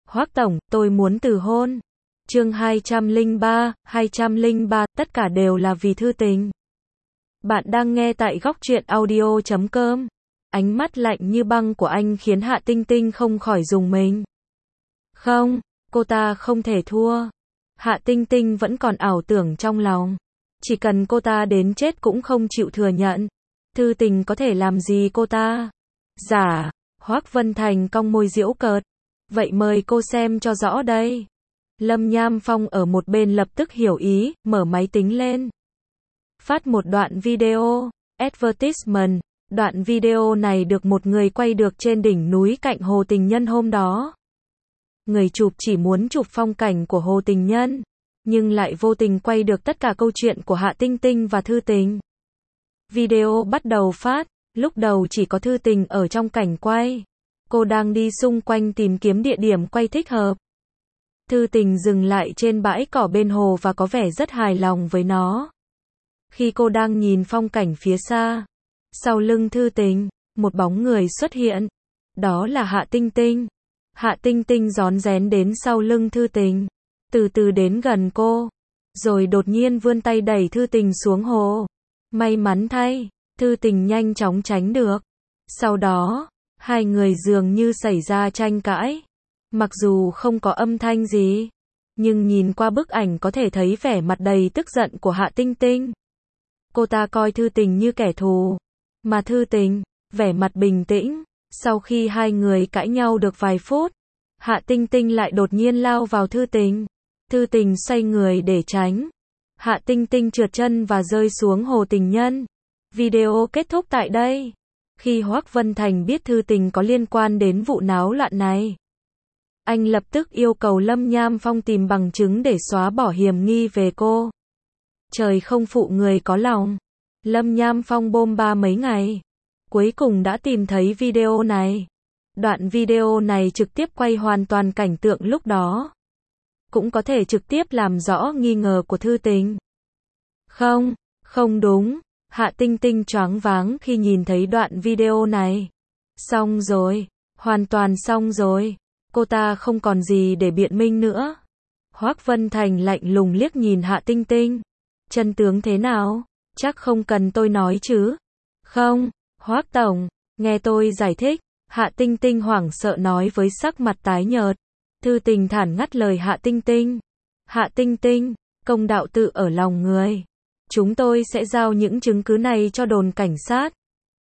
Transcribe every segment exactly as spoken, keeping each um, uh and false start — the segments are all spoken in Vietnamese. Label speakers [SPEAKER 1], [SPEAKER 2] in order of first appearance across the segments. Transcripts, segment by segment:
[SPEAKER 1] Hoắc tổng, tôi muốn từ hôn. Chương hai trăm lẻ ba, hai trăm lẻ ba, tất cả đều là vì thư tình. Bạn đang nghe tại góc truyện audio chấm com. Ánh mắt lạnh như băng của anh khiến Hạ Tinh Tinh không khỏi rùng mình. Không, cô ta không thể thua. Hạ Tinh Tinh vẫn còn ảo tưởng trong lòng. Chỉ cần cô ta đến chết cũng không chịu thừa nhận. Thư tình có thể làm gì cô ta? Giả, Hoắc Vân Thành cong môi giễu cợt. Vậy mời cô xem cho rõ đây. Lâm Nham Phong ở một bên lập tức hiểu ý, mở máy tính lên. Phát một đoạn video, advertisement. Đoạn video này được một người quay được trên đỉnh núi cạnh Hồ Tình Nhân hôm đó. Người chụp chỉ muốn chụp phong cảnh của Hồ Tình Nhân, nhưng lại vô tình quay được tất cả câu chuyện của Hạ Tinh Tinh và Thư Tình. Video bắt đầu phát, lúc đầu chỉ có Thư Tình ở trong cảnh quay. Cô đang đi xung quanh tìm kiếm địa điểm quay thích hợp. Thư Tình dừng lại trên bãi cỏ bên hồ và có vẻ rất hài lòng với nó. Khi cô đang nhìn phong cảnh phía xa, sau lưng Thư Tình, một bóng người xuất hiện. Đó là Hạ Tinh Tinh. Hạ Tinh Tinh rón rén đến sau lưng Thư Tình, từ từ đến gần cô, rồi đột nhiên vươn tay đẩy Thư Tình xuống hồ. May mắn thay, Thư Tình nhanh chóng tránh được. Sau đó, hai người dường như xảy ra tranh cãi. Mặc dù không có âm thanh gì, nhưng nhìn qua bức ảnh có thể thấy vẻ mặt đầy tức giận của Hạ Tinh Tinh. Cô ta coi Thư Tình như kẻ thù, mà Thư Tình, vẻ mặt bình tĩnh. Sau khi hai người cãi nhau được vài phút, Hạ Tinh Tinh lại đột nhiên lao vào Thư Tình. Thư Tình xoay người để tránh. Hạ Tinh Tinh trượt chân và rơi xuống Hồ Tình Nhân. Video kết thúc tại đây. Khi Hoắc Vân Thành biết Thư Tình có liên quan đến vụ náo loạn này, anh lập tức yêu cầu Lâm Nham Phong tìm bằng chứng để xóa bỏ hiểm nghi về cô. Trời không phụ người có lòng. Lâm Nham Phong bôm ba mấy ngày, cuối cùng đã tìm thấy video này. Đoạn video này trực tiếp quay hoàn toàn cảnh tượng lúc đó. Cũng có thể trực tiếp làm rõ nghi ngờ của Thư Tình. Không, không đúng. Hạ Tinh Tinh choáng váng khi nhìn thấy đoạn video này. Xong rồi, hoàn toàn xong rồi. Cô ta không còn gì để biện minh nữa. Hoắc Vân Thành lạnh lùng liếc nhìn Hạ Tinh Tinh. Chân tướng thế nào? Chắc không cần tôi nói chứ? Không, Hoắc tổng, nghe tôi giải thích. Hạ Tinh Tinh hoảng sợ nói với sắc mặt tái nhợt. Thư Tình thản ngắt lời Hạ Tinh Tinh. Hạ Tinh Tinh, công đạo tự ở lòng người. Chúng tôi sẽ giao những chứng cứ này cho đồn cảnh sát.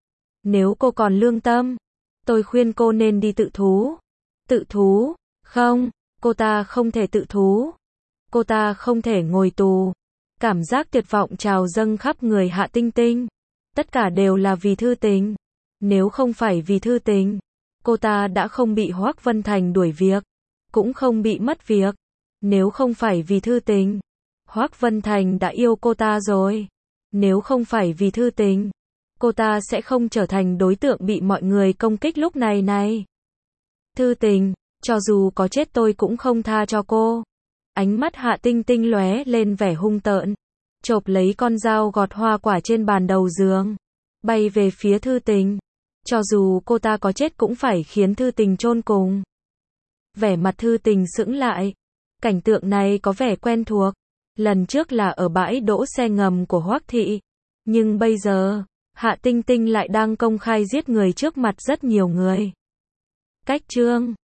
[SPEAKER 1] Nếu cô còn lương tâm, tôi khuyên cô nên đi tự thú. Tự thú? Không, cô ta không thể tự thú. Cô ta không thể ngồi tù. Cảm giác tuyệt vọng trào dâng khắp người Hạ Tinh Tinh. Tất cả đều là vì Thư Tình. Nếu không phải vì Thư Tình, cô ta đã không bị Hoắc Vân Thành đuổi việc, cũng không bị mất việc. Nếu không phải vì Thư Tình, Hoắc Vân Thành đã yêu cô ta rồi. Nếu không phải vì Thư Tình, cô ta sẽ không trở thành đối tượng bị mọi người công kích lúc này này. Thư Tình, cho dù có chết tôi cũng không tha cho cô. Ánh mắt Hạ Tinh Tinh lóe lên vẻ hung tợn, chộp lấy con dao gọt hoa quả trên bàn đầu giường, bay về phía Thư Tình. Cho dù cô ta có chết cũng phải khiến Thư Tình chôn cùng. Vẻ mặt Thư Tình sững lại. Cảnh tượng này có vẻ quen thuộc. Lần trước là ở bãi đỗ xe ngầm của Hoắc thị. Nhưng bây giờ, Hạ Tinh Tinh lại đang công khai giết người trước mặt rất nhiều người. Cách chương